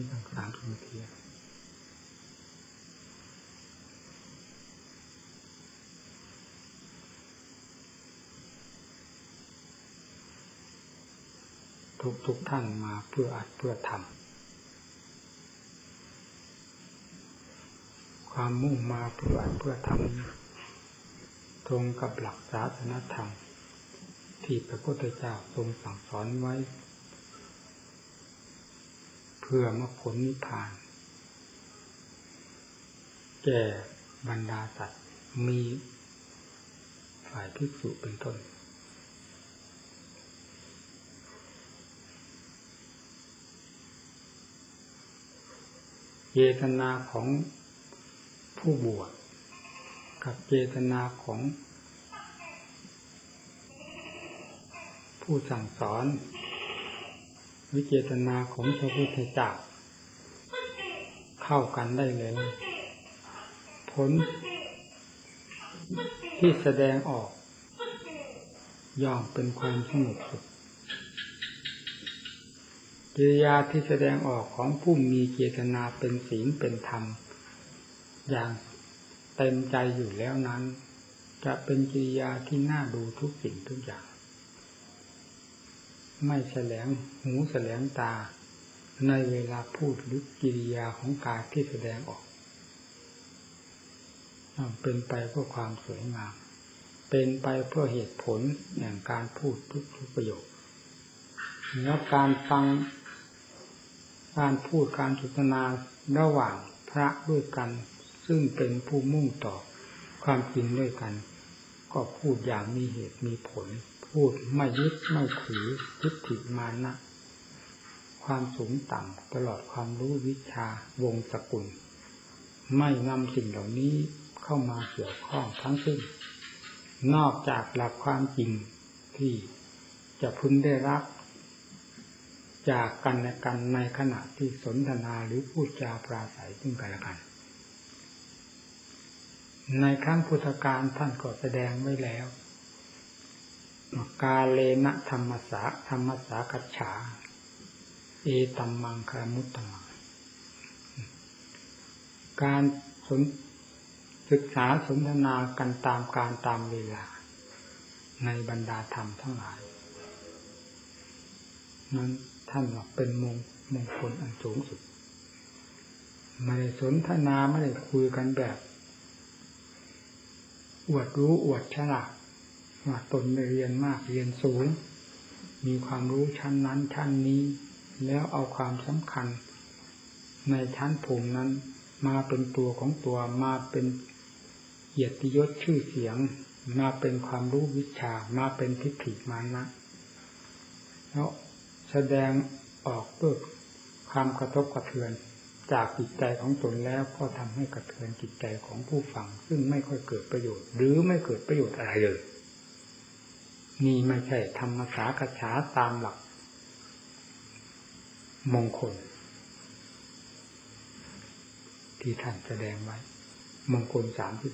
ตั้ง30 นาทีทุกท่านมาเพื่ออัดเพื่อทำความมุ่งมาเพื่ออัดเพื่อทำตรงกับหลักศาสนธรรมที่พระพุทธเจ้าทรงสั่งสอนไว้เพื่อมรรคผลนิพพานแก่บรรดาสัตว์มีฝ่ายภิกษุเป็นต้นเจตนาของผู้บวชกับเจตนาของผู้สั่งสอนวิเจตนาของพระพุทธเจ้าเข้ากันได้เลยผลที่แสดงออกย่อมเป็นความสงบสุขกิริยาที่แสดงออกของผู้มีเจตนาเป็นศีลเป็นธรรมอย่างเต็มใจอยู่แล้วนั้นจะเป็นกิริยาที่น่าดูทุกสิ่งทุกอย่างไม่แสลงหูแสลงตาในเวลาพูดหรือกิริยาของกายที่แสดงออกเป็นไปเพื่อความสวยงามเป็นไปเพื่อเหตุผลอย่างการพูดทุกประโยคแล้วการฟังการพูดการสนทนาระหว่างพระด้วยกันซึ่งเป็นผู้มุ่งต่อความจริงด้วยกันก็พูดอย่างมีเหตุมีผลพูดไม่ยึดไม่ถือทิฏฐิมานะความสูงต่ำตลอดความรู้วิชาวงศ์สกุลไม่นำสิ่งเหล่านี้เข้ามาเกี่ยวข้องทั้งสิ้นนอกจากหลักความจริงที่จะพึงได้รับจากกันและกันในขณะที่สนทนาหรือพูดจาปราศัยซึ่งกันและกันในครั้งพุทธกาลท่านก็แสดงไว้แล้วกาเลนะธรรมสาคัจฉาเอตัมมังคารมุตตมังการศึกษาสนทนากันตามการตามเวลาในบรรดาธรรมทั้งหลายนั้นท่านบอกเป็นมงคลอันสูงสุดไม่ได้สนทนาไม่ได้คุยกันแบบอวดรู้อวดฉลาดว่าตนได้เรียนมากเรียนสูงมีความรู้ชั้นนั้นชั้นนี้แล้วเอาความสำคัญในชั้นภูมินั้นมาเป็นตัวของตัวมาเป็นเกียรติยศชื่อเสียงมาเป็นความรู้วิชามาเป็นทิฏฐิมานะแล้วแสดงออกด้วยความกระทบกระเทือนจากจิตใจของตนแล้วก็ทำให้กระเทือนจิตใจของผู้ฟังซึ่งไม่ค่อยเกิดประโยชน์หรือไม่เกิดประโยชน์อะไรเลยนี่ไม่ใช่ธรรมสาคัจฉาตามหลักมงคลที่ท่านแสดงไว้มงคล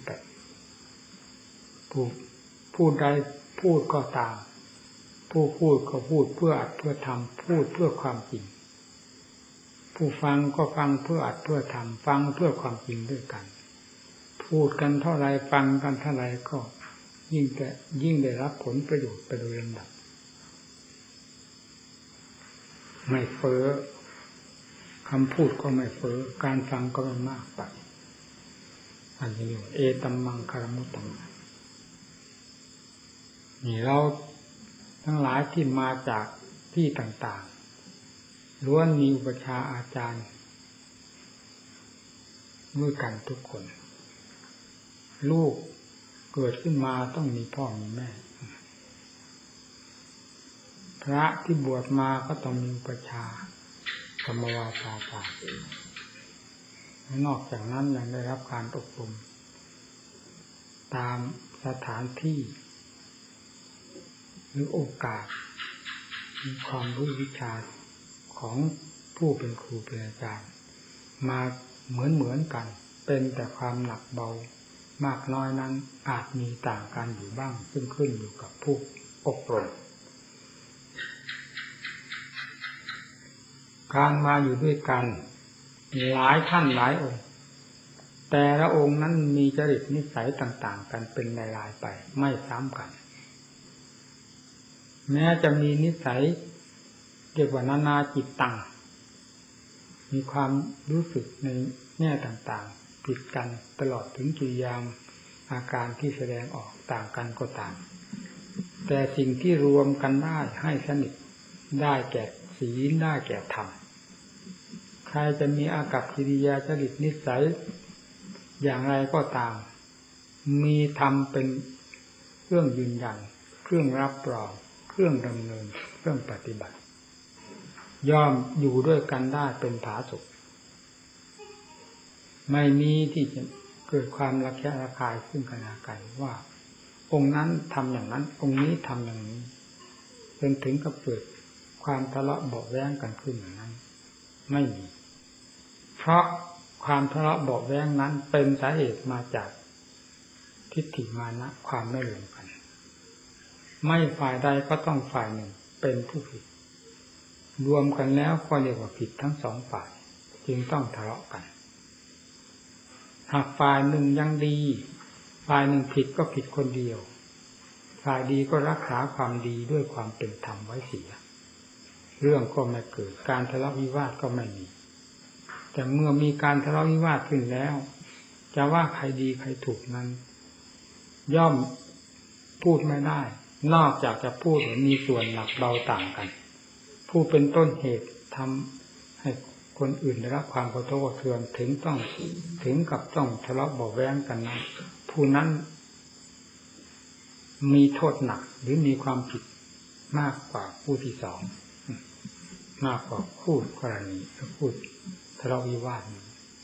38ผู้ใดพูดก็ตามผู้พูดก็พูดเพื่ออัดเพื่อทำพูดเพื่อความจริงผู้ฟังก็ฟังเพื่ออัดเพื่อทำฟังเพื่อความจริงด้วยกันพูดกันเท่าไรฟังกันเท่าไรก็ยิ่งได้รับผลประโยชน์ไปโดยลำดับไม่เฟ้อคำพูดก็ไม่เฟ้อการฟังก็ไม่มากไปอันนี้เอตัมมังคารมุตตังนี่เราทั้งหลายที่มาจากที่ต่างๆล้วนมีอุปชฌาย์อาจารย์ด้วยกันทุกคนลูกเกิดขึ้นมาต้องมีพ่อมีแม่พระที่บวชมาก็ต้องมีอุปชฌาย์กรรมวาจาจารย์นอกจากนั้นยังได้รับการอบรมตามสถานที่หรือโอกาสมีความรู้วิชาของผู้เป็นครูเป็นอาจารย์มาเหมือนกันเป็นแต่ความหนักเบามากน้อยนั้นอาจมีต่างกันอยู่บ้างซึ่งขึ้นอยู่กับผู้อบรมการมาอยู่ด้วยกันหลายท่านหลายองค์แต่ละองค์นั้นมีจริตนิสัยต่างๆกันเป็นรายๆไปไม่ซ้ำกันแม้จะมีนิสัยเรียกว่านานาจิตตังมีความรู้สึกในแง่ต่างๆผิดกันตลอดถึงกิริยาอาการที่แสดงออกต่างกันก็ตามแต่สิ่งที่รวมกันได้ให้สนิทได้แก่ศีลได้แก่ธรรมใครจะมีอากัปกิริยาจริตนิสัยอย่างไรก็ตามมีธรรมเป็นเครื่องยืนยันเครื่องรับรองเครื่องดำเนินเครื่องปฏิบัติย่อมอยู่ด้วยกันได้เป็นผาสุกไม่มีที่จะเกิดความระแคะระคายซึ่งกันและกันว่าองค์นั้นทำอย่างนั้นองค์นี้ทำอย่างนี้จนถึงกับเกิดความทะเลาะเบาะแว้งกันขึ้นอย่างนั้นไม่มีเพราะความทะเลาะเบาะแว้งนั้นเป็นสาเหตุมาจากทิฏฐิมานะความไม่รวมกันไม่ฝ่ายใดก็ต้องฝ่ายหนึ่งเป็นผู้ผิดรวมกันแล้วก็เรียกว่าผิดทั้งสองฝ่ายจึงต้องทะเลาะกันหากฝ่ายหนึ่งยังดีฝ่ายหนึ่งผิดก็ผิดคนเดียวฝ่ายดีก็รักษาความดีด้วยความเป็นธรรมไว้เสียเรื่องก็ไม่เกิดการทะเลาะวิวาทก็ไม่มีแต่เมื่อมีการทะเลาะวิวาทขึ้นแล้วจะว่าใครดีใครถูกนั้นย่อมพูดไม่ได้นอกจากจะพูดมีส่วนหนักเบาต่างกันผู้เป็นต้นเหตุทำให้คนอื่นได้รับความกระทบกระเทือนถึงกับต้องทะเลาะเบาะแว้งกันนั้นผู้นั้นมีโทษหนักหรือมีความผิดมากกว่าผู้ที่สองมากกว่าคู่กรณีพูดทะเลาะวิวาท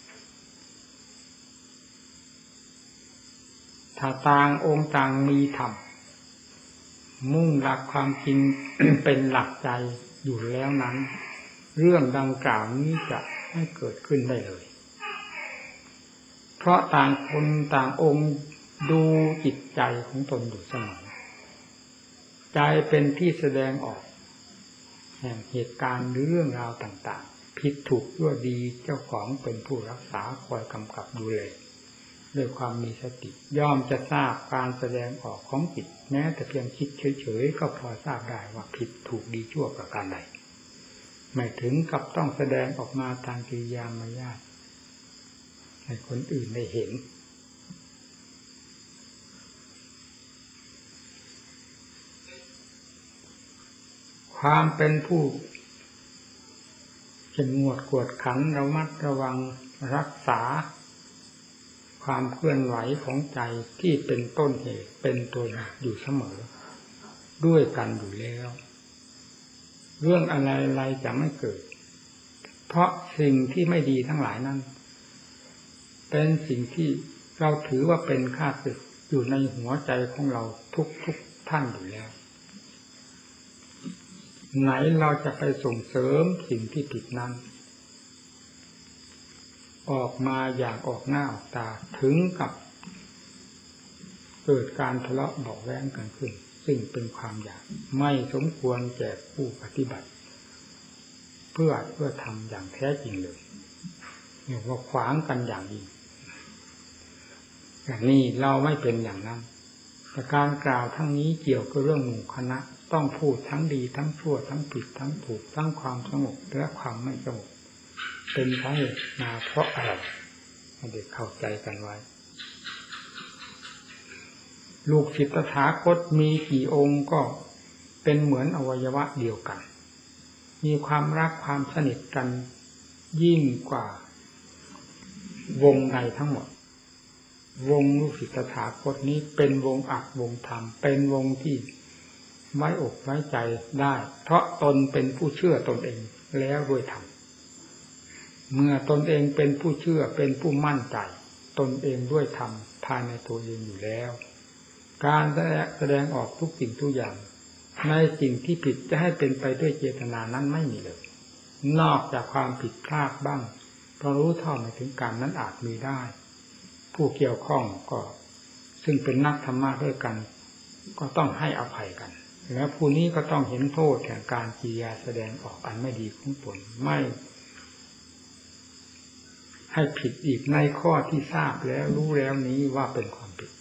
ถ้าต่างองค์ต่างมีธรรมมุ่งหลักความจริง เป็นหลักใจอยู่แล้วนั้นเรื่องดังกล่าวนี้จะไม่เกิดขึ้นได้เลยเพราะต่างคนต่างองค์ดูจิตใจของตนอยู่เสมอใจเป็นที่แสดงออกแห่งเหตุการณ์หรือเรื่องราวต่างๆผิดถูกชั่วดีเจ้าของเป็นผู้รักษาคอยกำกับดูแลด้วยความมีสติย่อมจะทราบการแสดงออกของจิตแม้แต่เพียงคิดเฉยๆก็พอทราบได้ว่าผิดถูกดีชั่วประการใดไม่ถึงกับต้องแสดงออกมาทางกิริยามารยาทให้คนอื่นได้เห็นความเป็นผู้เข้มงวดกวดขันระมัดระวังรักษาความเคลื่อนไหวของใจที่เป็นต้นเหตุเป็นตัวหลักอยู่เสมอด้วยกันอยู่แล้วเรื่องอะไรๆจะไม่เกิดเพราะสิ่งที่ไม่ดีทั้งหลายนั้นเป็นสิ่งที่เราถือว่าเป็นข้าศึกอยู่ในหัวใจของเราทุกท่านอยู่แล้วไหนเราจะไปส่งเสริมสิ่งที่ผิดนั้นออกมาอย่างออกหน้าออกตาถึงกับเกิดการทะเลาะเบาะแว้งกันขึ้นซึ่งเป็นความอยากไม่สมควรแก่ผู้ปฏิบัติเพื่อทำอย่างแท้จริงเลยเรียกว่าขวางกันอย่างยิ่งอย่างนี้เราไม่เป็นอย่างนั้นแต่การกล่าวทั้งนี้เกี่ยวกับเรื่องหมู่คณะต้องพูดทั้งดีทั้งชั่วทั้งผิดทั้งถูกทั้งความสงบและความไม่สงบเป็นสาเหตุมาเพราะอะไรให้เด็กเข้าใจกันไว้ลูกศิษย์ตถาคตมีกี่องค์ก็เป็นเหมือนอวัยวะเดียวกันมีความรักความสนิทกันยิ่งกว่าวงในทั้งหมดวงลูกศิษย์ตถาคตนี้เป็นวงอักวงธรรมเป็นวงที่ไว้อกไว้ใจได้เพราะตนเป็นผู้เชื่อตนเองแล้วด้วยธรรมเมื่อตนเองเป็นผู้เชื่อเป็นผู้มั่นใจตนเองด้วยธรรมภายในตัวเองอยู่แล้วการแสดงออกทุกสิ่งทุกอย่างในสิ่งที่ผิดจะให้เป็นไปด้วยเจตนานั้นไม่มีเลยนอกจากความผิดพลาดบ้างเพราะรู้เท่าไม่ถึงการนั้นอาจมีได้ผู้เกี่ยวข้องก็ซึ่งเป็นนักธรรมะด้วยกันก็ต้องให้อภัยกันแล้วผู้นี้ก็ต้องเห็นโทษแห่งการกิริยาแสดงออกอันไม่ดีของตนไม่ให้ผิดอีกในข้อที่ทราบแล้วรู้แล้วนี้ว่าเป็นความผิด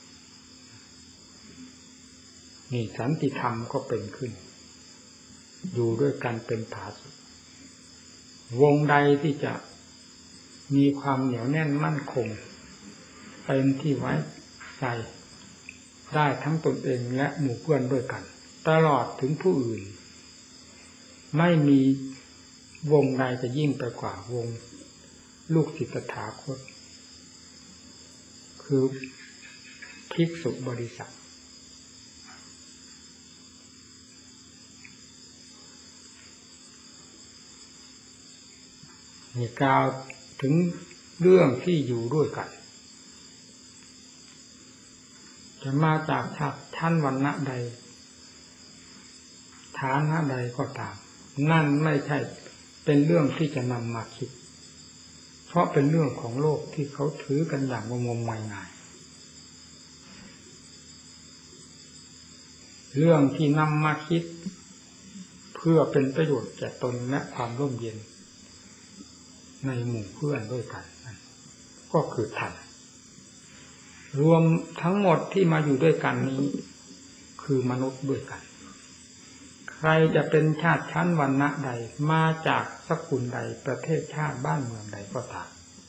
นี่สันติธรรมก็เป็นขึ้นอยู่ด้วยกันเป็นผาสุกวงใดที่จะมีความเหนียวแน่นมั่นคงเป็นที่ไว้ใจได้ทั้งตนเองและหมู่เพื่อนด้วยกันตลอดถึงผู้อื่นไม่มีวงใดจะยิ่งไปกว่าวงลูกศิษย์ตถาคตคือภิกษุบริษัทนี่กล่าวถึงเรื่องที่อยู่ด้วยกันจะมาจากชั้นวรรณะใดฐานะใดก็ตามนั่นไม่ใช่เป็นเรื่องที่จะนำมาคิดเพราะเป็นเรื่องของโลกที่เขาถือกันอย่างงมงายเรื่องที่นำมาคิดเพื่อเป็นประโยชน์แก่ตนและความร่มเย็นในหมู่เพื่อนด้วยกันก็คือธรรมรวมทั้งหมดที่มาอยู่ด้วยกันนี้คือมนุษย์ด้วยกันใครจะเป็นชาติชั้นวรรณะใดมาจากสกุลใดประเทศชาติบ้านเมืองใดก็ตาม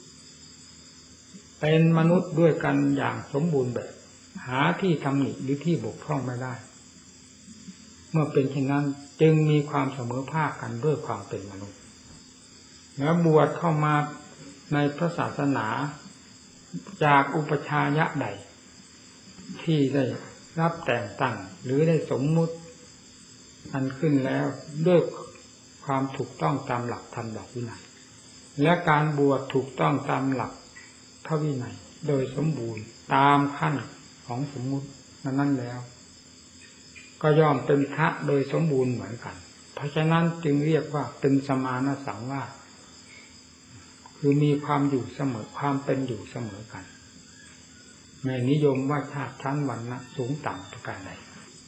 เป็นมนุษย์ด้วยกันอย่างสมบูรณ์แบบหาที่ตำหนิหรือที่บกพร่องไม่ได้เมื่อเป็นเช่นนั้นจึงมีความเสมอภาคกันด้วยความเป็นมนุษย์แล้วบวชเข้ามาในพระศาสนาจากอุปชายะใดที่ได้รับแต่งตั้งหรือได้สมมุติอันขึ้นแล้วด้วยความถูกต้องตามหลักธรรมหลักวินัยและการบวชถูกต้องตามหลักพระวินัยโดยสมบูรณ์ตามขั้นของสมมุตินั้นแล้วก็ย่อมเป็นพระโดยสมบูรณ์เหมือนกันเพราะฉะนั้นจึงเรียกว่าเป็นสมานสังวาสคือมีความอยู่เสมอความเป็นอยู่เสมอกันไม่นิยมว่าชาติชั้นวรรณะสูงต่ำประการใด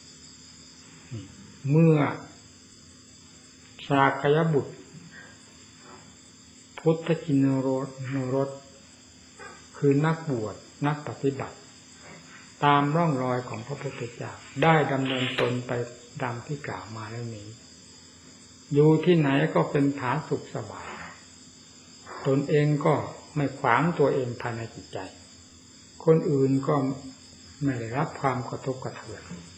เมื่อสากยบุตรพุทธจินโนรสคือนักบวชนักปฏิบัติตามร่องรอยของพระพุทธเจ้าได้ดำเนินตนไปดังที่กล่าวมาแล้วนี้อยู่ที่ไหนก็เป็นผาสุขสบายตนเองก็ไม่ขวางตัวเองภายในจิตใจคนอื่นก็ไม่ได้รับความกระทบกระเทือน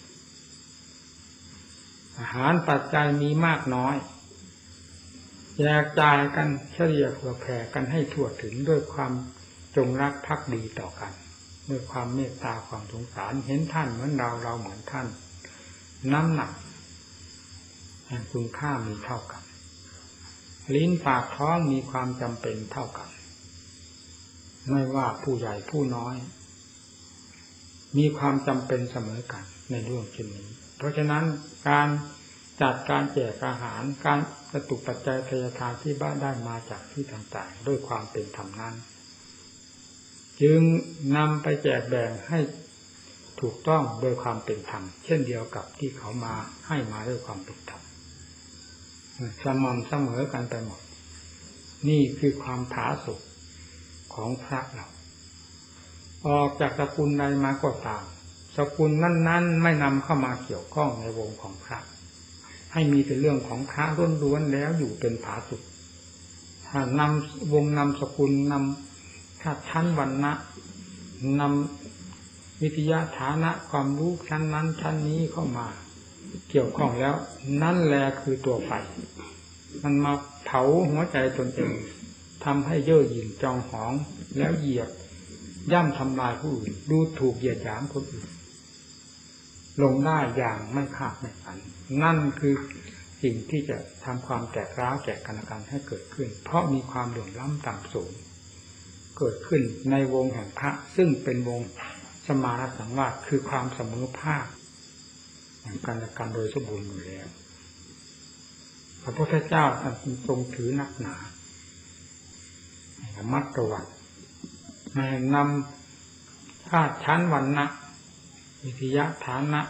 อาหารปัจจัยมีมากน้อยแจกจ่ายกันเฉลี่ยเผื่อแผ่กันให้ทั่วถึงด้วยความจงรักภักดีต่อกันด้วยความเมตตาความสงสารเห็นท่านเหมือนเราเราเหมือนท่านน้ำหนักแห่งคุณค่ามีเท่ากันลิ้นปากท้องมีความจำเป็นเท่ากันไม่ว่าผู้ใหญ่ผู้น้อยมีความจำเป็นเสมอกันในเรื่องเช่นนี้เพราะฉะนั้นการจัดการแจกอาหารการกระตุกปัจจัยทายทานที่บ้านได้มาจากที่ต่างๆด้วยความเป็นธรรมนั้นจึงนำไปแจกแบ่งให้ถูกต้องโดยความเป็นธรรมเช่นเดียวกับที่เขามาให้มาด้วยความเป็นธรรมสม่ำเสมอกันไปหมดนี่คือความผาสุกของพระเราออกจากสกุลใดมาก็ตามสกุลนั้นๆไม่นำเข้ามาเกี่ยวข้องในวงของพระให้มีแต่เรื่องของพระล้วนๆแล้วอยู่เป็นผาสุกถ้านำวงนำสกุลนำชาติชั้นวรรณะนำวิทยาฐานะความรู้ชั้นนั้นชั้นนี้เข้ามาเกี่ยวข้องแล้วนั่นแหละคือตัวไฟมันมาเผาหัวใจตนเองทำให้เย่อหยิ่งจองหองแล้วเหยียบย่ำทำลายผู้อื่นดูถูกเหยียดหยามคนอื่นลงได้อย่างไม่คาดไม่ฝันนั่นคือสิ่งที่จะทำความแตกร้าวแก่กันและกันให้เกิดขึ้นเพราะมีความเหลื่อมล้ำต่ำสูงเกิดขึ้นในวงแห่งพระซึ่งเป็นวงสมานสังวาสคือความเสมอภาคแห่งกันและกันโดยสมบูรณ์อยู่แล้วพระพุทธเจ้าท่านทรงถือนักหนาระมัดระวังไม่นำชาติชั้นวรรณะวิทยาฐานะ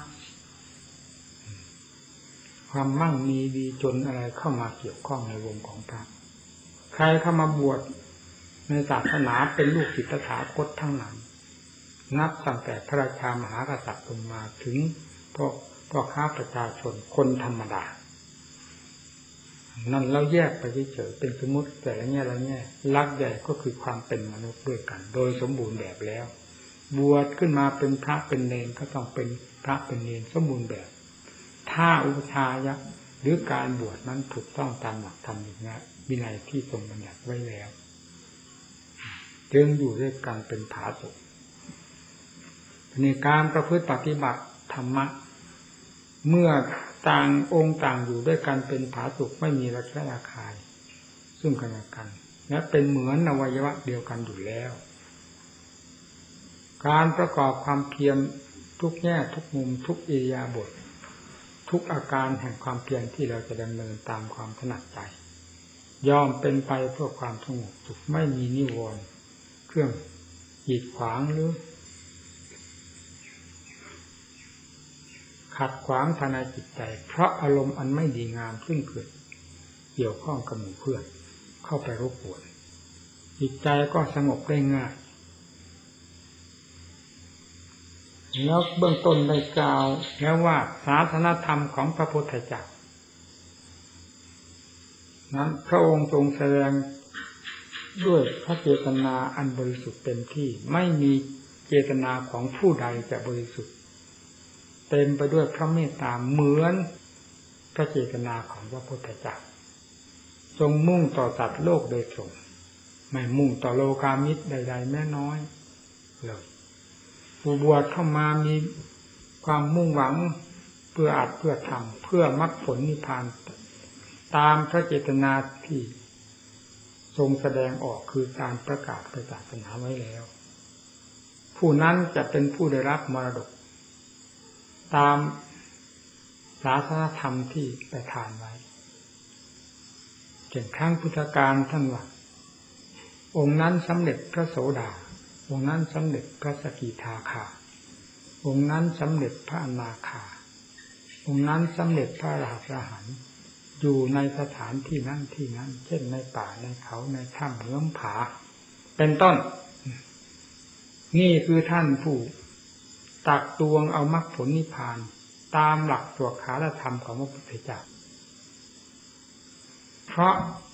ความมั่งมีดีจนอะไรเข้ามาเกี่ยวข้องในวงของพระใครเข้ามาบวชในศาสนาเป็นลูกศิษย์ตถาคตทั้งนั้นนับตั้งแต่พระราชามหากษัตริย์ลงมาถึงพ่อค้าประชาชนคนธรรมดานั่นเราแยกไปเฉยๆเป็นสมมติแต่ละแง่ละแง่หลักใหญ่ก็คือความเป็นมนุษย์ด้วยกันโดยสมบูรณ์แบบแล้วบวชขึ้นมาเป็นพระเป็นเณรก็ต้องเป็นพระเป็นเณรสมบูรณ์แบบถ้าอุปชายะหรือการบวชนั้นถูกต้องตามหลักธรรมวินัยที่ทรงบัญญัติไว้แล้วจึงอยู่ด้วยกันเป็นผาสุกในการประพฤติปฏิบัติธรรมะเมื่อต่างองค์ต่างอยู่ด้วยกันเป็นผาสุกไม่มีระแคะระคายซึ่งกันและกันและเป็นเหมือนอวัยวะเดียวกันอยู่แล้วการประกอบความเพียรทุกแง่ทุกมุมทุกอิริยาบถทุกอาการแห่งความเพียรที่เราจะดำเนินตามความถนัดใจย่อมเป็นไปเพื่อความสงบสุขไม่มีนิวรณ์เครื่องกีดขวางหรือขัดขวางภายในจิตใจเพราะอารมณ์อันไม่ดีงามซึ่งเกิดเกี่ยวข้องกับหมู่เพื่อนเข้าไปรบกวนจิตใจก็สงบได้ง่ายแล้วเบื้องต้นได้กล่าวแล้วว่าศาสนธรรมของพระพุทธเจ้านั้นพระองค์ทรงแสดงด้วยพระเจตนาอันบริสุทธิ์เต็มที่ไม่มีเจตนาของผู้ใดจะบริสุทธิ์เต็มไปด้วยพระเมตตาเหมือนพระเจตนาของพระพุทธเจ้าทรงมุ่งต่อสัตว์โลกโดยตรงไม่มุ่งต่อโลกามิตรใดๆแม้น้อยเลยผู้บวชเข้ามามีความมุ่งหวังเพื่ออัดเพื่อทำเพื่อมรรคผลนิพพานตามพระเจตนาที่ทรงแสดงออกคือการประกาศศาสนาไว้แล้วผู้นั้นจะเป็นผู้ได้รับมรดกตามศาสนธรรมที่ประทานไว้เช่นครั้งพุทธกาลท่านว่าองค์นั้นสำเร็จพระโสดาองค์นั้นสำเร็จพระสกิทาคาองค์นั้นสำเร็จพระอนาคาองค์นั้นสำเร็จพระอรหันต์อยู่ในสถานที่นั้นที่นั้นเช่นในป่าในเขาในถ้ำเงื้อมผาเป็นต้นนี่คือท่านผู้ตักตวงเอามรรคผลนิพพานตามหลักสวขาธรรมของพระพุทธเจ้าเพราะ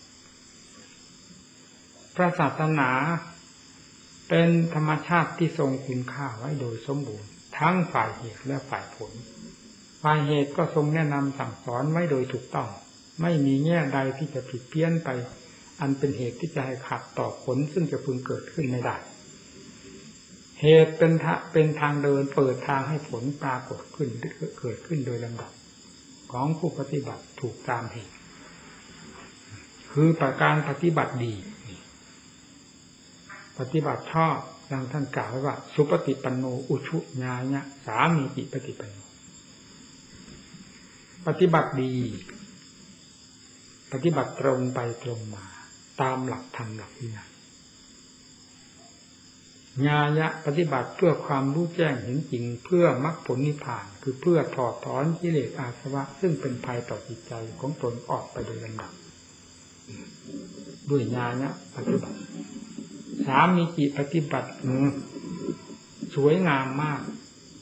พระศาสนาเป็นธรรมชาติที่ทรงคุณค่าไว้โดยสมบูรณ์ทั้งฝ่ายเหตุและฝ่ายผลฝ่ายเหตุก็ทรงแนะนำสั่งสอนไว้โดยถูกต้องไม่มีแง่ใดที่จะผิดเพี้ยนไปอันเป็นเหตุที่จะให้ขัดต่อผลซึ่งจะพึงเกิดขึ้นไม่ได้เหตุเป็นทางเดินเปิดทางให้ผลปรากฏขึ้นเกิดขึ้นโดยลำดับของผู้ปฏิบัติถูกตามเหตุคือประการปฏิบัติดีปฏิบัติชอบดังท่านกล่าวไว้ว่าสุปฏิปันโนอุชุญาญะสามีจิปฏิปันโนปฏิบัติดีปฏิบัติตรงไปตรงมาตามหลักธรรมหลักวินัยญาญะปฏิบัติเพื่อความรู้แจ้งเห็นจริงเพื่อมรรคผลนิพพานคือเพื่อถอดถอนกิเลสอาสวะซึ่งเป็นภัยต่อจิตใจของตนออกไปโดยลำดับด้วยญาณะปฏิบัติสามีจิปฏิบัติสวยงามมาก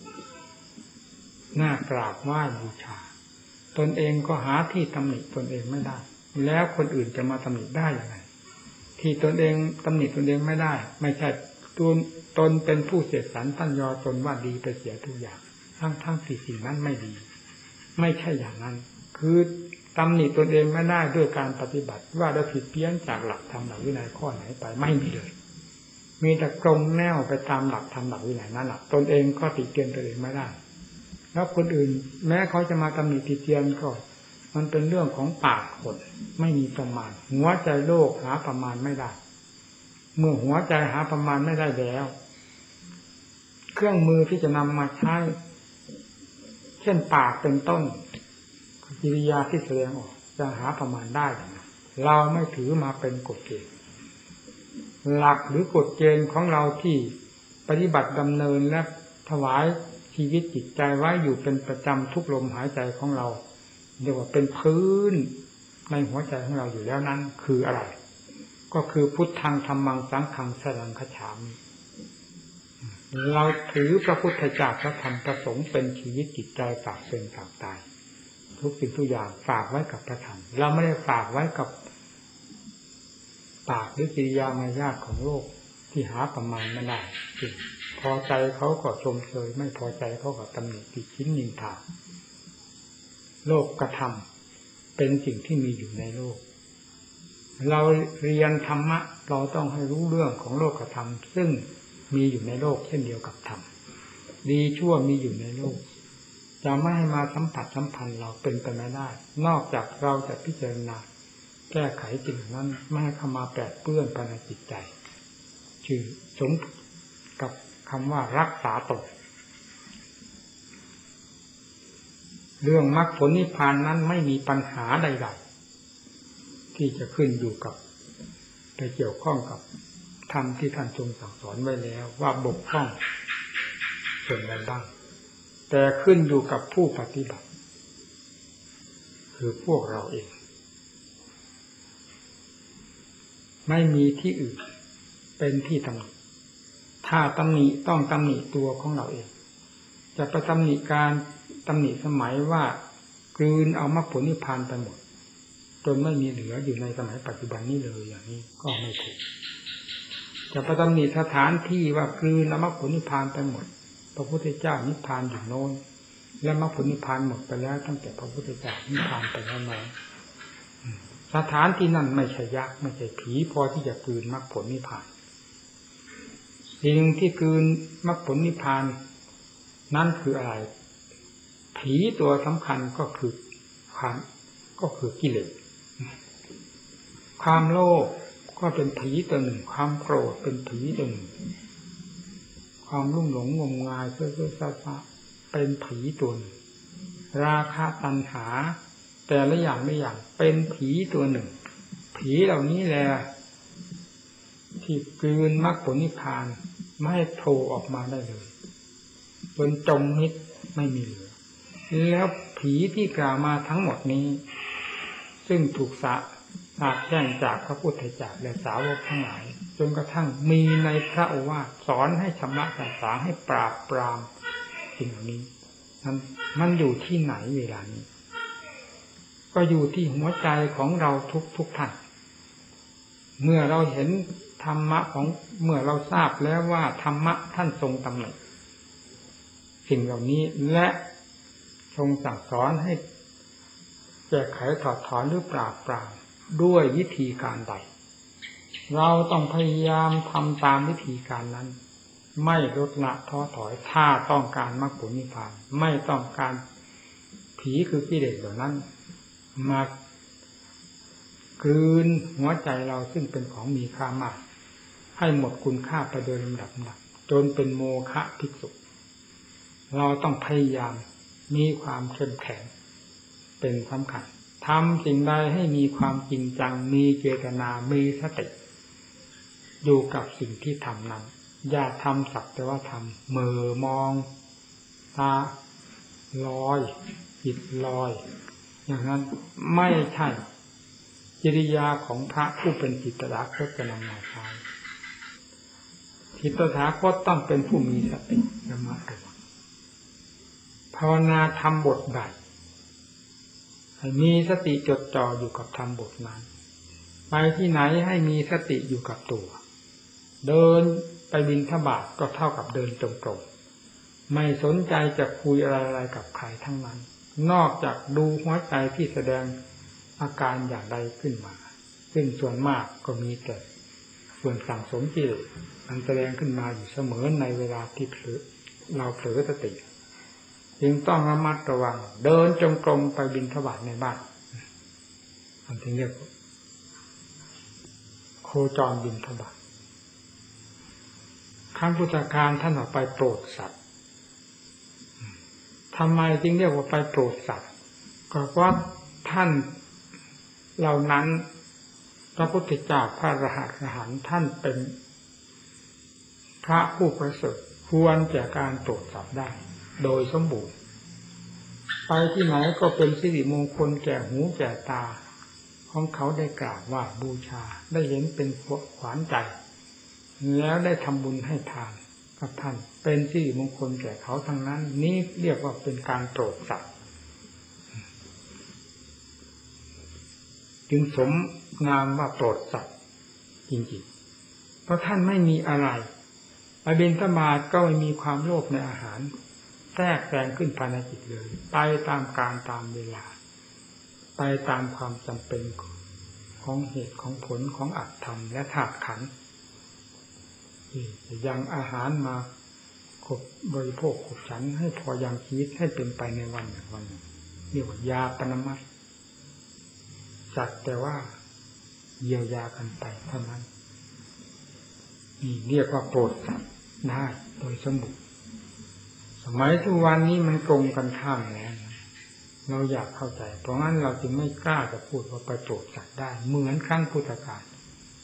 น่ากราบไหว้บูชาตนเองก็หาที่ตำหนิตนเองไม่ได้แล้วคนอื่นจะมาตำหนิได้อย่างไรที่ตนเองตำหนิตนเองไม่ได้ไม่ใช่ตนเป็นผู้เสกสรรตั้นยอตนว่าดีไปเสียทุกอย่างทั้งที่สิ่งนั้นไม่ดีไม่ใช่อย่างนั้นคือตำหนิตนเองไม่ได้ด้วยการปฏิบัติว่าได้ผิดเพี้ยนจากหลักธรรมหลักวินัยข้อไหนไปไม่มีเลยมีแต่ตรงแนวไปตามหลักธรรมหลักวินัยนั้นแหละตนเองก็ติเตียนตัวเองไม่ได้แล้วคนอื่นแม้เขาจะมาตำหนิติเตียนก็มันเป็นเรื่องของปากคนไม่มีประมาณหัวใจโลกหาประมาณไม่ได้เมื่อหัวใจหาประมาณไม่ได้แล้วเครื่องมือที่จะนำมาใช้เช่นปากเป็นต้นกิริยาที่แสดงออกจะหาประมาณได้เราไม่ถือมาเป็นกฎเกณฑ์หลักหรือกฎเกณฑ์ของเราที่ปฏิบัติดำเนินและถวายชีวิตจิตใจไว้อยู่เป็นประจำทุกลมหายใจของเราเรียกว่าเป็นพื้นในหัวใจของเราอยู่แล้วนั้นคืออะไรก็คือพุทธังธัมมังสังฆังสรณังคัจฉามิเราถือพระพุทธเจ้าพระธรรมพระสงฆ์เป็นชีวิตจิตใจฝากเป็นฝากตายทุกสิ่งทุกอย่างฝากไว้กับพระธรรมเราไม่ได้ฝากไว้กับปากหรือกิริยามารยาทของโลกที่หาประมาณไม่ได้พอใจเขาก็ชมเชยไม่พอใจเขาก็ตำหนิติฉินนินทาโลกกระทำเป็นสิ่งที่มีอยู่ในโลกเราเรียนธรรมะเราต้องให้รู้เรื่องของโลกธรรมซึ่งมีอยู่ในโลกเช่นเดียวกับธรรมดีชั่วมีอยู่ในโลกจะไม่ให้มาสัมผัสสัมพันธ์เราเป็นไปไม่ได้นอกจากเราจะพิจารณาแก้ไขสิ่งนั้นไม่ให้เข้ามาแปดเปื้อนภายในจิตใจชื่อสมกับคำว่ารักษาตนเรื่องมรรคผลนิพพานนั้นไม่มีปัญหาใดๆที่จะขึ้นอยู่กับไปเกี่ยวข้องกับธรรมที่ท่านทรงสั่งสอนไว้แล้วว่าบกพร่องส่วนใดบ้างแต่ขึ้นอยู่กับผู้ปฏิบัติคือพวกเราเองไม่มีที่อื่นเป็นที่ตำหนิถ้าตำหนิต้องตำหนิตัวของเราเองจะไปตำหนิการตำหนิสมัยว่ากลืนเอามรรคผลนิพพานไปหมดจนไม่มีเหลืออยู่ในสมัยปัจจุบันนี้เลยอย่างนี้ก็ไม่ถูกจะไปตำหนิสถานที่ว่ากลืนเอามรรคผลนิพพานไปหมดพระพุทธเจ้านิพพานอยู่โน้นและมรรคผลนิพพานหมดไปแล้วตั้งแต่พระพุทธเจ้านิพพานไปแล้วน้อยสถานที่นั้นไม่ใช่ยักษ์ไม่ใช่ผีพอที่จะกลืนมรรคผลนิพพานสิ่งที่กลืนมรรคผลนิพพานนั่นคืออะไรผีตัวสำคัญก็คือกิเลสความโลภก็เป็นผีตัวหนึ่งความโกรธเป็นผีตัวหนึ่งความรุ่มหลงงมงายเซ่อซ่าเป็นผีตัวหนึ่งราคะตัณหาแต่ละอย่างไม่อย่างเป็นผีตัวหนึ่งผีเหล่านี้แหละที่กลืนมรรคผลนิพพานไม่ให้โผล่ออกมาได้เลยจนจมมิดไม่มีเหลือแล้วผีที่กล่าวมาทั้งหมดนี้ซึ่งถูกสาบแช่งจากพระพุทธเจ้าและสาวกทั้งหลายจนกระทั่งมีในพระโอวาทสอนให้ชำระสังสารให้ปราบปรามสิ่งเหล่านี้มันอยู่ที่ไหนเวลานี้ก็อยู่ที่หัวใจของเราทุกท่านเมื่อเราเห็นธรรมะของเมื่อเราทราบแล้วว่าธรรมะท่านทรงตำหนิสิ่งเหล่านี้และทรงสั่งสอนให้แก้ไขถอดถอนหรือปราบปรามด้วยวิธีการใดเราต้องพยายามทำตามวิธีการนั้นไม่ลดละท้อถอยถ้าต้องการมรรคผลนิพพานไม่ต้องการผีคือกิเลสเหล่านั้นมากลืนหัวใจเราซึ่งเป็นของมีค่ามากให้หมดคุณค่าไปโดยลำดับจนเป็นโมฆะภิกษุเราต้องพยายามมีความเข้มแข็งเป็นสำคัญทำสิ่งใดให้มีความจริงจังมีเจตนามีสติอยู่กับสิ่งที่ทำนั้นอย่าทำสักแต่ว่าทำมือมองตาลอยจิตลอยอย่างนั้นไม่ใช่กิริยาของพระผู้เป็นจิตตถาคตจะนำมาใช้จิตตถาคตต้องเป็นผู้มีสติระมัดระวังภาวนาทำบทใดให้มีสติจดจ่ออยู่กับธรรมบทนั้นไปที่ไหนให้มีสติอยู่กับตัวเดินไปบิณฑบาตก็เท่ากับเดินจงกรมไม่สนใจจะคุยอะไรกับใครทั้งนั้นนอกจากดูหัวใจที่แสดงอาการอย่างใดขึ้นมาซึ่งส่วนมากก็มีแต่ส่วนสั่งสมกิเลสมันแสดงขึ้นมาอยู่เสมอในเวลาที่เราเผลอสติจึงต้องระมัดระวังเดินจงกรมไปบิณฑบาตในบ้านอันที่เรียกโคจรบิณฑบาตครั้งพุทธกาลท่านออกไปโปรดสัตว์ทำไมจึงเรียกว่าไปโปรดสัตว์ก็เพราะท่านเหล่านั้นพระพุทธเจ้าพระอรหันต์ท่านเป็นพระผู้ประเสริฐควรแก่การโปรดสัตว์ได้โดยสมบูรณ์ไปที่ไหนก็เป็นสิริมงคลแก่หูแก่ตาของเขาได้กราบไหว้บูชาได้เห็นเป็นขวัญใจแล้วได้ทำบุญให้ทานกับท่านเป็นสิริมงคลแก่เขาทั้งนั้นนี้เรียกว่าเป็นการโปรดสัตว์จึงสมนามว่าโปรดสัตว์จริงๆเพราะท่านไม่มีอะไรไปบิณฑบาตก็ไม่มีความโลภในอาหารแทรกแซงขึ้นภายในจิตเลยไปตามกาลตามเวลาไปตามความจำเป็นของเหตุของผลของอัตธรรมและธาตุขันธ์ยังอาหารมาบริโภคขบฉันให้พอยังชีวิตให้เป็นไปในวันอย่างวันเรียกว่ายาปรมัตถ์สักแต่ว่าเยียวยากันไปเท่านั้นนี่เรียกว่าโปรดสัตว์ได้โดยสมบูรณ์สมัยทุกวันนี้มันตรงกันข้ามแล้วเราอยากเข้าใจเพราะงั้นเราจึงไม่กล้าจะพูดว่าไปโปรดสัตว์ได้เหมือนครั้งพุทธกาล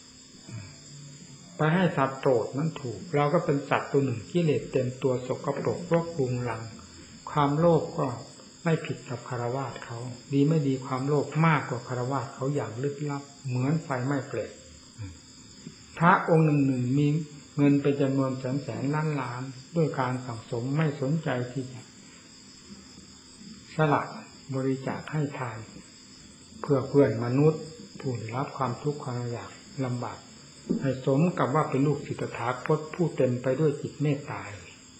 ไปให้สัตว์โปรดนั้นถูกเราก็เป็นสัตว์ตัวหนึ่งกิเลสเต็มตัวสกปรกรกรุงรังความโลภก็ไม่ผิดกับฆราวาสเขาดีไม่ดีความโลภมากกว่าฆราวาสเขาอย่างลึกลับเหมือนไฟไหม้เปลวพระองค์หนึ่งมีเงินเป็นจำนวนแสนล้านด้วยการสั่งสมไม่สนใจที่จะสละบริจาคให้ทานเพื่อเพื่อนมนุษย์ผู้ได้รับความทุกข์ความยากลำบากให้สมกับว่าเป็นลูกศิษย์ตถาคตผู้เต็มไปด้วยจิตเมตตา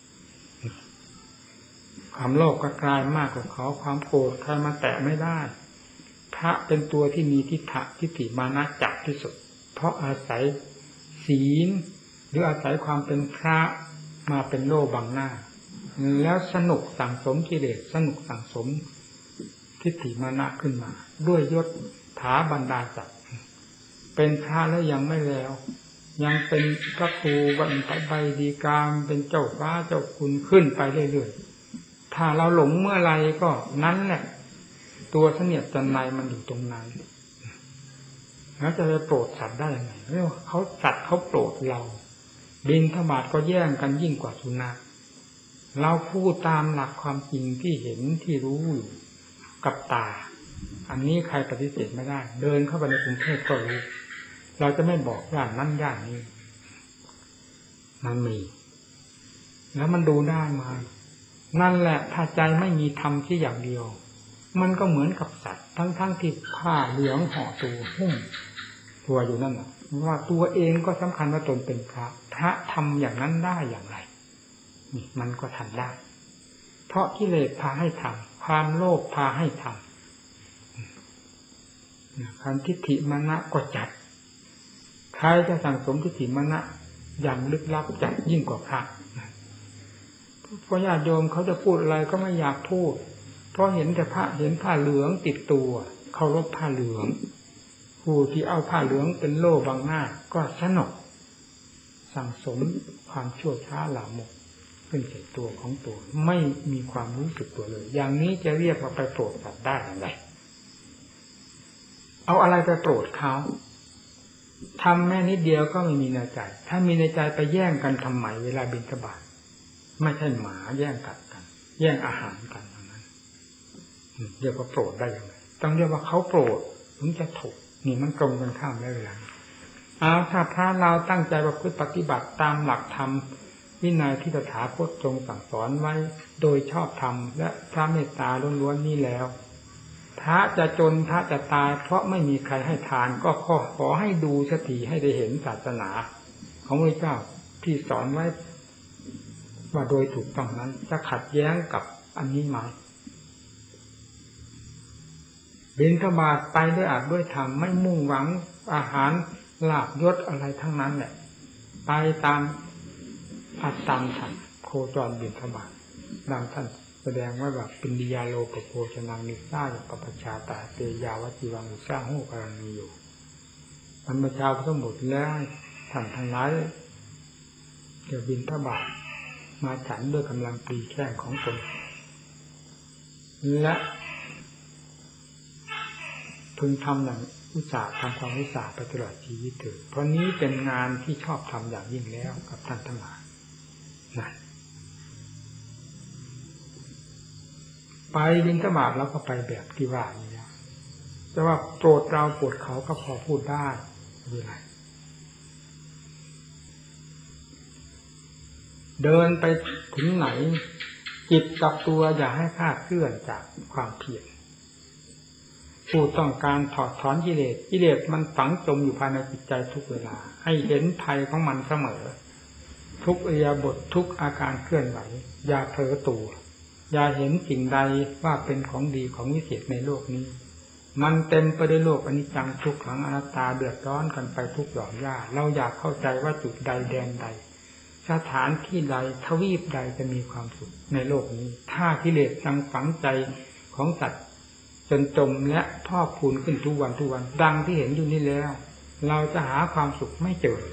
ความโลภก็กลายมากกว่าเขาความโกรธใครมาแตะไม่ได้พระเป็นตัวที่มีทิฏฐิมานะจัดที่สุดเพราะอาศัยศีลหรืออาศัยความเป็นพระมาเป็นโล่บังหน้าแล้วสนุกสั่งสมกิเลสสนุกสั่งสมทิฏฐิมานะขึ้นมาด้วยยศถาบรรดาศักดิ์เป็นพระแล้วยังไม่แล้วยังเป็นพระครูวันใบดีกามเป็นเจ้าฟ้าเจ้าคุณขึ้นไปเรื่อยๆถ้าเราหลงเมื่อไรก็นั้นแหละตัวเสนียดจันไรมันอยู่ตรงนั้นแล้วจะไปโปรดสัตว์ได้ยังไงเรียกว่าเขาสัตว์เขาโปรดเราบิณฑบาตก็แย่งกันยิ่งกว่าสุนัขเราพูดตามหลักความจริงที่เห็นที่รู้อยู่กับตาอันนี้ใครปฏิเสธไม่ได้เดินเข้าไปในกรุงเทพก็รู้เราจะไม่บอกย่านนั้นย่านนี้มันมีแล้วมันดูได้มานั่นแหละถ้าใจไม่มีธรรมที่อย่างเดียวมันก็เหมือนกับสัตว์ทั้งที่ผ้าเหลืองห่อตัวหุ้มตัวอยู่นั่นแหละว่าตัวเองก็สำคัญว่าตนเป็นพระทำอย่างนั้นได้อย่างไรนี่มันก็ทำได้เพราะกิเลสพาให้ทำความโลภพาให้ทำความทิฏฐิมานะก็จัดใครจะสั่งสมทิฏฐิมานะอย่างลึกลับจัดยิ่งกว่าพระเพราะญาติโยมเขาจะพูดอะไรก็ไม่อยากพูดเพราะเห็นแต่พระเห็นผ้าเหลืองติดตัวเคารพผ้าเหลืองผู้ที่เอาผ้าเหลืองเป็นโล่บังหน้าก็สนุกสั่งสมความชั่วช้าหลามกขึ้นใส่ตัวของตัวไม่มีความรู้สึกตัวเลยอย่างนี้จะเรียกว่าไปโปรดสัตว์ได้อย่างไรเอาอะไรไปโปรดเขาทำแม่นิดเดียวก็ไม่มีในใจถ้ามีในใจไปแย่งกันทำไมเวลาบิณฑบาตไม่ใช่หมาแย่งกัดกันแย่งอาหารกันอย่างนั้นเรียกว่าโปรดได้อย่างไรต้องเรียกว่าเขาโปรดถึงจะถูกนี่มันตรงกันข้ามได้เวลาถ้าพระเราตั้งใจประพฤติปฏิบัติตามหลักธรรมวินัยที่ตถาคตทรงสั่งสอนไว้โดยชอบธรรมและพระเมตตาล้วนๆนี้แล้วพระจะจนพระจะตายเพราะไม่มีใครให้ทานก็ขอให้ดูสติให้ได้เห็นศาสนาของพระเจ้าที่สอนไว้ว่าโดยถูกต้องนั้นจะขัดแย้งกับอันนี้ไหมบิณฑบาตไปด้วยอาจด้วยธรรมไม่มุ่งหวังอาหารลาภยศอะไรทั้งนั้นแหละไปตามอัตตามธรรมโคจรบิณฑบาตดังท่านแสดงไว้ว่าปิณดิยาโลปโภชนังนิสาปปชาตาเตยาวจิวังอุสาโหกรณีอยู่บรรพชาสมบูรณ์แล้วท่านทั้งหลายเดี๋ยวบิณฑบาตมาฉันด้วยกำลังปีแข้งของตนและพึงทำอย่างอุตสาห์ทำความอุตสาห์ไปตลอดชีวิตเถิดเพราะนี้เป็นงานที่ชอบทำอย่างยิ่งแล้วกับท่านทั้งหลายนะไปบิณฑบาตแล้วก็ไปแบบที่ว่านี้นะไปจะว่าโปรดเราโปรดเขาก็พอพูดได้ไม่เป็นไรเดินไปถึงไหนจิตกับตัวอย่าให้คลาดเคลื่อนจากความเพียรผู้ต้องการถอดถอนกิเลสมันฝังจมอยู่ภายในจิตใจทุกเวลาให้เห็นภัยของมันเสมอทุกอิริยาบถทุกอาการเคลื่อนไหวอย่าเผลอตัวอย่าเห็นสิ่งใดว่าเป็นของดีของวิเศษในโลกนี้มันเต็มไปด้วยโลกอนิจจังทุกขังอนัตตาเดือดร้อนกันไปทุกหย่อมย่าเราอยากเข้าใจว่าจุดใดแดนใดสถานที่ใดทวีปใดจะมีความสุขในโลกนี้ถ้ากิเลสยังฝังใจของสัตว์จนจมและพอกพูนขึ้นทุกวันดังที่เห็นอยู่นี่แล้วเราจะหาความสุขไม่เจอ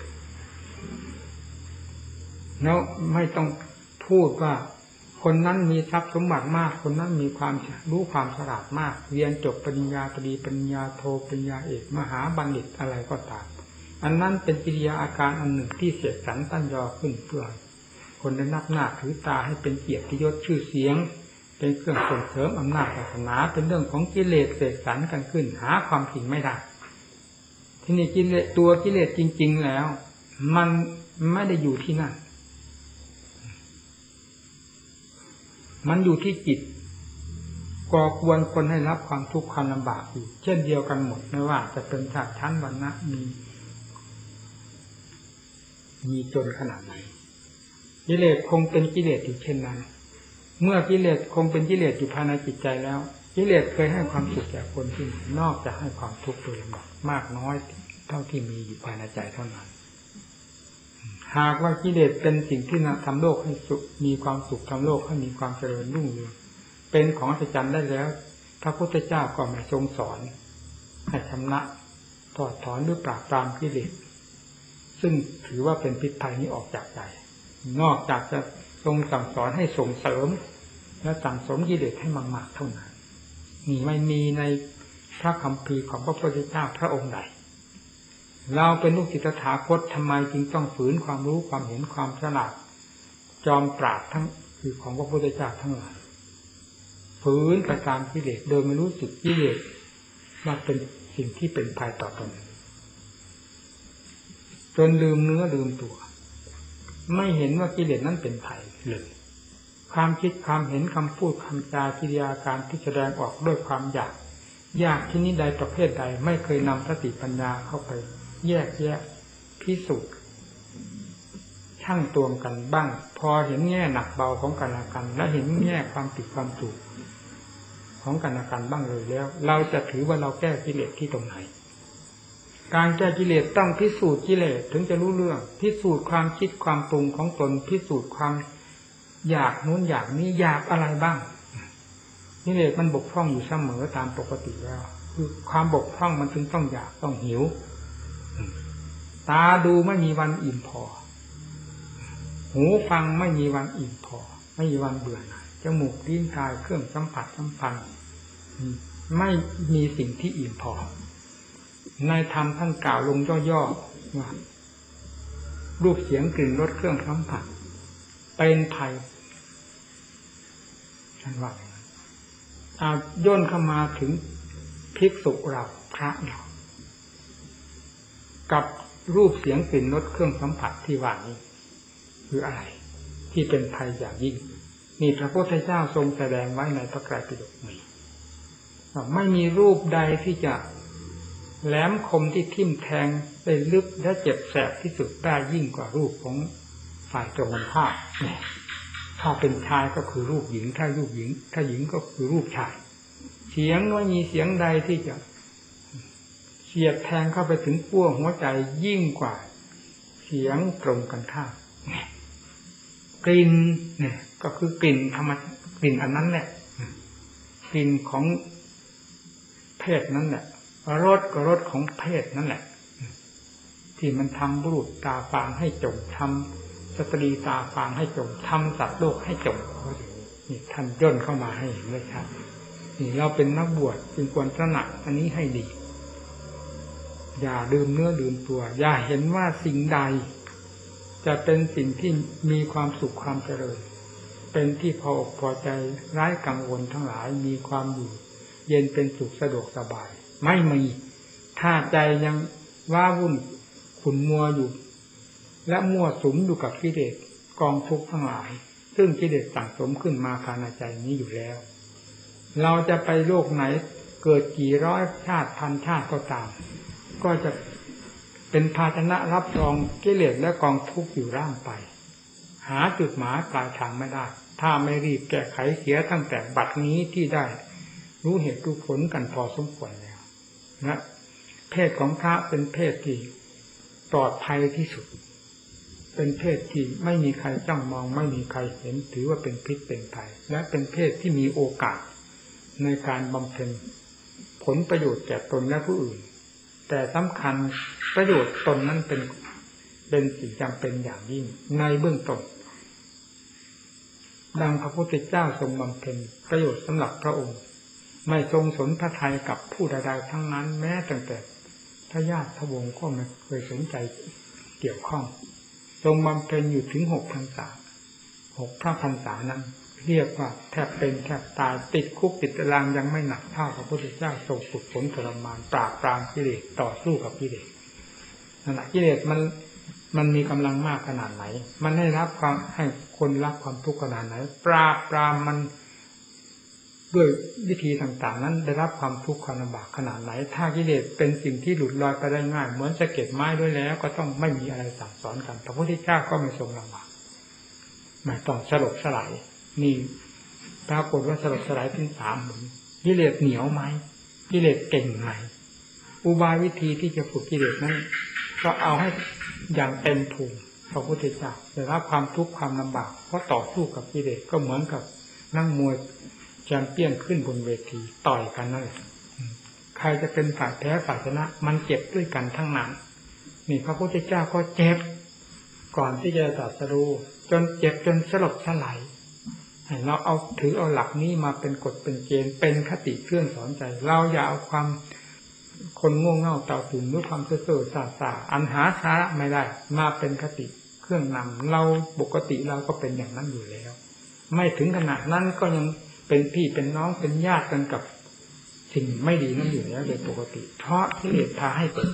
แล้วไม่ต้องพูดว่าคนนั้นมีทรัพย์สมบัติมากคนนั้นมีความรู้ความฉลาดมากเรียนจบปริญญาตรีปริญญาโทปริญญาเอกมหาบัณฑิตอะไรก็ตามอันนั้นเป็นกิริยาอาการอันหนึ่งที่เสกสรรตั้นยอขึ้นเพื่อคนได้นับหน้าถือตาให้เป็นเกียรติยศชื่อเสียงเป็นเครื่องส่งเสริมอำนาจศาสนาเป็นเรื่องของกิเลสเสกสรรกันขึ้นหาความจริงไม่ได้ที่นี่ตัวกิเลสจริงๆแล้วมันไม่ได้อยู่ที่นั่นมันอยู่ที่จิตก่อกวนคนให้รับความทุกข์ความลำบากอยู่เช่นเดียวกันหมดไม่ว่าจะเป็นชาติชั้นวรรณะมีจนขนาดไหนกิเลสคงเป็นกิเลสอยู่เช่นนั้นเมื่อกิเลสคงเป็นกิเลสอยู่ภายในจิตใจแล้วกิเลสเคยให้ความสุขแก่คนที่นอกจากให้ความทุกข์โดยลำดับมากน้อยเท่าที่มีอยู่ภายในใจเท่านั้นหากว่ากิเลสเป็นสิ่งที่ทำโลกให้สุขมีความสุขทำโลกให้มีความเจริญรุ่งเรืองเป็นของอัศจรรย์ได้แล้วพระพุทธเจ้าก็ไม่ทรงสอนให้ชำระถอดถอนหรือปราบปรามกิเลสซึ่งถือว่าเป็นพิษภัยนี้ออกจากใจนอกจากจะทรงสั่งสอนให้ส่งเสริมและสั่งสมกิเลสให้มากๆเท่านั้นนี่ไม่มีในพระคัมภีร์ของพระพุทธเจ้าพระองค์ใดเราเป็นลูกศิษย์ตถาคตทำไมจึงต้องฝืนความรู้ความเห็นความฉลาดจอมปราบทั้งคือของพระพุทธเจ้าทั้งหลายฝืนไปตามกิเลสโดยไม่รู้สึกกิเลสว่าเป็นสิ่งที่เป็นภัยต่อตนจนลืมเนื้อลืมตัวไม่เห็นว่ากิเลสนั้นเป็นภัยเลยความคิดความเห็นคำพูดคำจากิริยาการที่แสดงออกด้วยความอยากที่นี้ใดประเภทใดไม่เคยนำสติปัญญาเข้าไปแยกแยะพิสูจน์ชั่งตวงกันบ้างพอเห็นแง่หนักเบาของกันและกันและเห็นแง่ความผิดความถูกของกันและกันบ้างเลยแล้วเราจะถือว่าเราแก้กิเลสที่ตรงไหนการแก้กิเลสต้องพิสูจน์กิเลสถึงจะรู้เรื่องพิสูจน์ความคิดความปรุงของตนพิสูจน์ความอยากนู้นอยากนี้อยากอะไรบ้างกิเลสมันบกพร่องอยู่เสมอตามปกติแล้วคือความบกพร่องมันจึงต้องอยากต้องหิวตาดูไม่มีวันอิ่มพอหูฟังไม่มีวันอิ่มพอไม่มีวันเบื่อหน่ายจมูกลิ้นกายเครื่องสัมผัสสัมพันธ์ไม่มีสิ่งที่อิ่มพอในธรรมท่านกล่าวลงย่อๆว่ารูปเสียงกลิ่นรสเครื่องสัมผัสเป็นภัยท่านว่าย่นเข้ามาถึงภิกษุเราพระเรากับรูปเสียงกลิ่นรสเครื่องสัมผัสที่ว่านี้คืออะไรที่เป็นภัยอย่างยิ่งนี่พระพุทธเจ้าทรงแสดงไว้ในพระไตรปิฎกนี้ไม่มีรูปใดที่จะแหลมคมที่ทิ่มแทงได้ลึกและเจ็บแสบที่สุดได้ยิ่งกว่ารูปของฝ่ายตรงกันข้ามถ้าเป็นชายก็คือรูปหญิงถ้ารูปหญิงถ้าหญิงก็คือรูปชายเสียงไม่มีเสียงใดที่จะเสียดแทงเข้าไปถึงขั้วหัวใจยิ่งกว่าเสียงตรงกันข้ามกลิ่นเนี่ยก็คือกลิ่นธรรมกลิ่นอันนั้นแหละกลิ่นของเพศนั้นแหละรสก็รสของเพศนั่นแหละที่มันทำบุรุษตาฟางให้จมทำสตรีตาฟางให้จมทำสัตว์โลกให้จมนี่ท่านย่นเข้ามาให้เห็นเลยครับนี่เราเป็นนักบวชจึงควรตระหนักอันนี้ให้ดีอย่าลืมเนื้อลืมตัวอย่าเห็นว่าสิ่งใดจะเป็นสิ่งที่มีความสุขความเจริญเป็นที่พออกพอใจไร้กังวลทั้งหลายมีความอยู่เย็นเป็นสุขสะดวกสบายไม่มีถ้าใจยังว้าวุ่นขุ่นมัวอยู่และมั่วสุมอยู่กับกิเลสกองทุกข์ทั้งหลายซึ่งกิเลสสั่งสมขึ้นมาภายในใจนี้อยู่แล้วเราจะไปโลกไหนเกิดกี่ร้อยชาติพันชาติก็ตามก็จะเป็นภาชนะรับรองกิเลสและกองทุกข์อยู่ร่างไปหาจุดหมายปลายทางไม่ได้ถ้าไม่รีบแก้ไขเสียตั้งแต่บัดนี้ที่ได้รู้เหตุรู้ผลกันพอสมควรแล้วนะเพศของพระเป็นเพศที่ปลอดภัยที่สุดเป็นเพศที่ไม่มีใครจ้องมองไม่มีใครเห็นถือว่าเป็นพิษเป็นภัยและเป็นเพศที่มีโอกาสในการบำเพ็ญผลประโยชน์แก่ตนและผู้อื่นแต่สำคัญประโยชน์ตนนั้นเป็นสิ่งจำเป็นอย่างยิ่งในเบื้องต้นดังพระพุทธเจ้าทรงบำเพ็ญประโยชน์สำหรับพระองค์ไม่ทรงสนพระทัยกับผู้ใดๆทั้งนั้นแม้ตั้งแต่พระญาติพระวงศ์ก็ไม่เคยสนใจเกี่ยวข้องทรงบำเพ็ญอยู่ถึง6 พรรษา6 พระพรรษานั้นเรียกว่าแทบเป็นแทบตายติดคุกติดตารางยังไม่หนักเท่าพระพุทธเจ้าทรงฝึกฝนทรมานปราบปรามกิเลสต่อสู้กับกิเลสนั่นแหละกิเลสมันมีกำลังมากขนาดไหนมันให้คนรับความทุกข์ขนาดไหนปราบปรามมันด้วยวิธีต่างๆนั้นได้รับความทุกข์ความลำบากขนาดไหนถ้ากิเลสเป็นสิ่งที่หลุดลอยไปได้ง่ายเหมือนสะเก็ดไม้ด้วยแล้วก็ต้องไม่มีอะไรสั่งสอนกันพระพุทธเจ้าก็ไม่ทรงลำบากไม่ต้องสลบสลายนี่ปรากฏว่าสลบสลายถึง3 หนกิเลสเหนียวไหมกิเลสเก่งไหมอุบายวิธีที่จะฝึกกิเลสนั้นก็เอาให้อย่างเต็มภูมิพระพุทธเจ้าได้รับความทุกข์ความลำบากเพราะต่อสู้กับกิเลสก็เหมือนกับนักมวยแชมเปี้ยนขึ้นบนเวทีต่อยกันนั่นแหละใครจะเป็นฝ่ายแพ้ฝ่ายชนะมันเจ็บด้วยกันทั้งนั้นนี่พระพุทธเจ้าก็เจ็บก่อนที่จะตรัสรู้จนเจ็บจนสลบสลายเราถือเอาหลักนี้มาเป็นกฎเป็นเกณฑ์เป็นคติเครื่องสอนใจเราอย่าเอาความคนโง่เง่าเต่าตุ่นหรือความเสื่อสาอันหาสาระไม่ได้มาเป็นคติเครื่องนำเราปกติเราก็เป็นอย่างนั้นอยู่แล้วไม่ถึงขนาดนั้นก็ยังเป็นพี่เป็นน้องเป็นญาติกันกับสิ่งไม่ดีนั่นอยู่แล้วโดยปกติเพราะกิเลสพาให้เป็น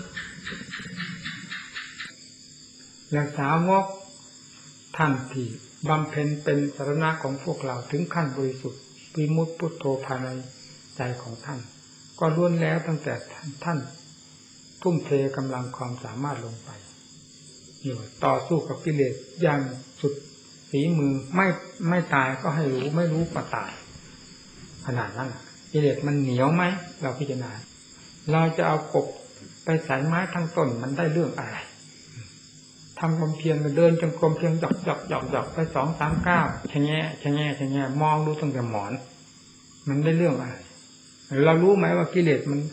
และสาวกท่านที่บำเพ็ญเป็นสรณะของพวกเราถึงขั้นบริสุทธิ์วิมุตติพุทโธภายในใจของท่านก็ล้วนแล้วตั้งแต่ท่านทุ่มเทกำลังความสามารถลงไปต่อสู้กับกิเลสอย่างสุดฝีมือไม่ตายก็ให้รู้ไม่รู้ก็ตายขนาดนั้นกิเลสมันเหนียวไหมเราพิจารณาเราจะเอากบไปใส่ไม้ทั้งต้นมันได้เรื่องอะไรทำความเพียรไปเดินจงกรมเพียงหยอกไป2-3 ก้าวชะแง่มองดูตั้งแต่หมอนมันได้เรื่องอะไรเรารู้ไหมว่ากิเลสมัน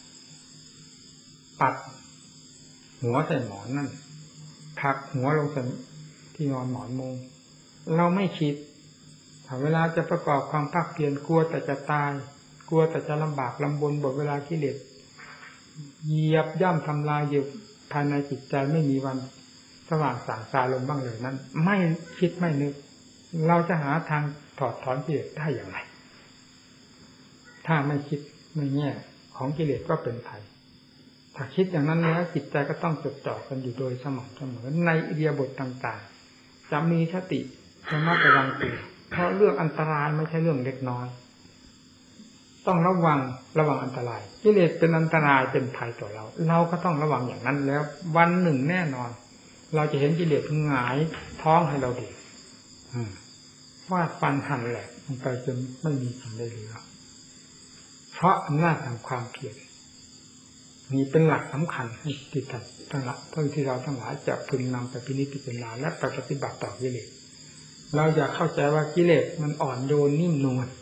ปัดหัวใส่หมอนนั่นพักหัวลงใส่ที่นอนหมอนมุงเราไม่คิดถ้าเวลาจะประกอบความภาคเพียรกลัวแต่จะตายกลัวแต่จะลำบากลำบนบทเวลากิเลสเหยียบย่ำทำลายอยู่ภายในจิตใจไม่มีวันสว่างสางซาลงบ้างเลยนั้นไม่คิดไม่นึกเราจะหาทางถอดถอนกิเลสได้อย่างไรถ้าไม่คิดไม่แง่ของกิเลสก็เป็นภัยถ้าคิดอย่างนั้นแล้วจิตใจก็ต้องจดจ่อกันอยู่โดยสม่ำเสมอในอิริยาบถต่างๆจะมีสติระมัดระวังตัวเพราะเรื่องอันตรายไม่ใช่เรื่องเล็กน้อยต้องระวังอันตรายกิเลสเป็นอันตรายเป็นภัยต่อเราก็ต้องระวังอย่างนั้นแล้ววันหนึ่งแน่นอนเราจะเห็นกิเลสหงายท้องให้เราดูฟาดฟันหั่นแหลกมันไปจนไม่มีสิ่งใดเหลือเพราะอำนาจแห่งความเพียรนี่เป็นหลักสำคัญให้ที่ทั้งหลักที่เราทั้งหลายจะพึงนำไปพินิจพิจารณาและปฏิบัติต่อกิเลสเราอยากเข้าใจว่ากิเลสมันอ่อนโยนนิ่มนวล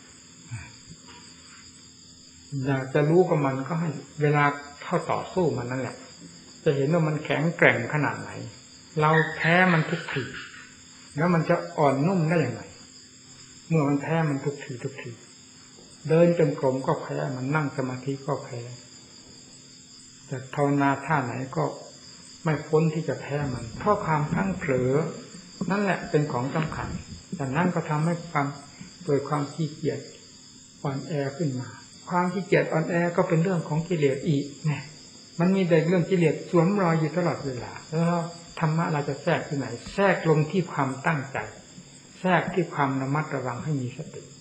อยากจะรู้กับมันก็ให้เวลาเข้าต่อสู้มันนั่นแหละจะเห็นว่ามันแข็งแกร่งขนาดไหนเราแพ้มันทุกทีแล้วมันจะอ่อนนุ่มได้อย่างไรเมื่อมันแพ้มันทุกทีเดินจงกรมก็แพ้มันนั่งสมาธิก็แพ้แต่ภาวนาท่าไหนก็ไม่พ้นที่จะแพ้มันเพราะความพลั้งเผลอนั่นแหละเป็นของสำคัญแต่นั่นก็ทำให้โดยความขี้เกียจอ่อนแอขึ้นมาความขี้เกียจอ่อนแอก็เป็นเรื่องของกิเลสอีกเนี่ยมันมีแต่เรื่องกิเลสสวมรอยอยู่ตลอดเวลาแล้วธรรมะเราจะแทรกที่ไหนแทรกลงที่ความตั้งใจแทรกที่ความระมัดระวังให้มีสติ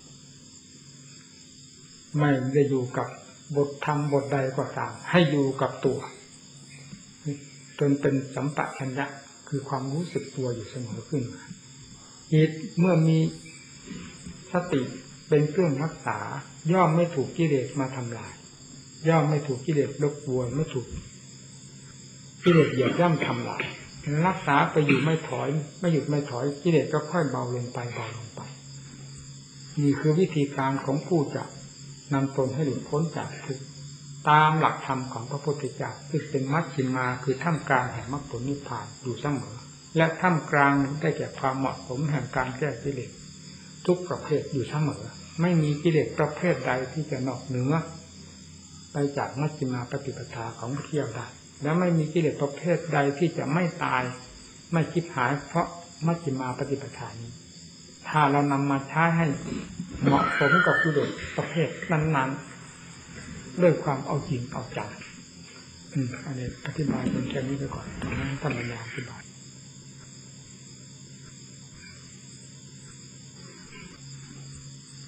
ไม่ได้อยู่กับบทธรรมบทใดก็ตามให้อยู่กับตัวจนเป็นสัมปชัญญะคือความรู้สึกตัวอยู่เสมอขึ้นมาจิตเมื่อมีสติเป็นเครื่องรักษาย่อมไม่ถูกกิเลสมาทำลายย่อมไม่ถูกกิเลสรบกวนไม่ถูกกิเลสเหยียบย่ำทำลายรักษาไปอยู่ไม่ถอยไม่หยุดไม่ถอยกิเลสก็ค่อยเบาลงไปเบาลงไปนี่คือวิธีการของผู้จะนำตนให้หลุดพ้นจากทุกข์ตามหลักธรรมของพระพุทธเจ้าที่เป็นมัชฌิมาคือท่ามกลางแห่งมรรคผลนิพพานอยู่เสมอและท่ามกลางได้แก่ความเหมาะสมแห่งการแก้กิเลสทุกประเภทอยู่เสมอไม่มีกิเลสประเภทใดที่จะนอกเหนือไปจากมัชฌิมาปฏิปทาของพุทธเจ้าได้และไม่มีกิเลสประเภทใดที่จะไม่ตายไม่คิดหายเพราะมัชฌิมาปฏิปทานี้ถ้าเรานำมาใช้ให้เหมาะสมกับกิเลสประเภทนั้นๆด้วยความเอาจริงเอาจังอันนี้อธิบายเป็นแค่นี้ไปก่อนท่านปัญญาอธิบาย